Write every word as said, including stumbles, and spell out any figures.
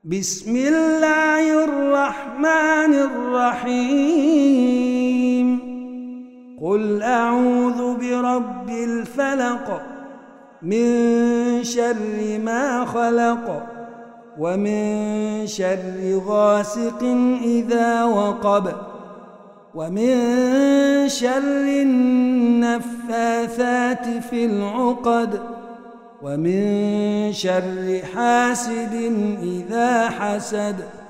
بسم الله الرحمن الرحيم قل أعوذ برب الفلق من شر ما خلق ومن شر غاسق إذا وقب ومن شر النفاثات في العقد ومن شر حاسد إذا حسد.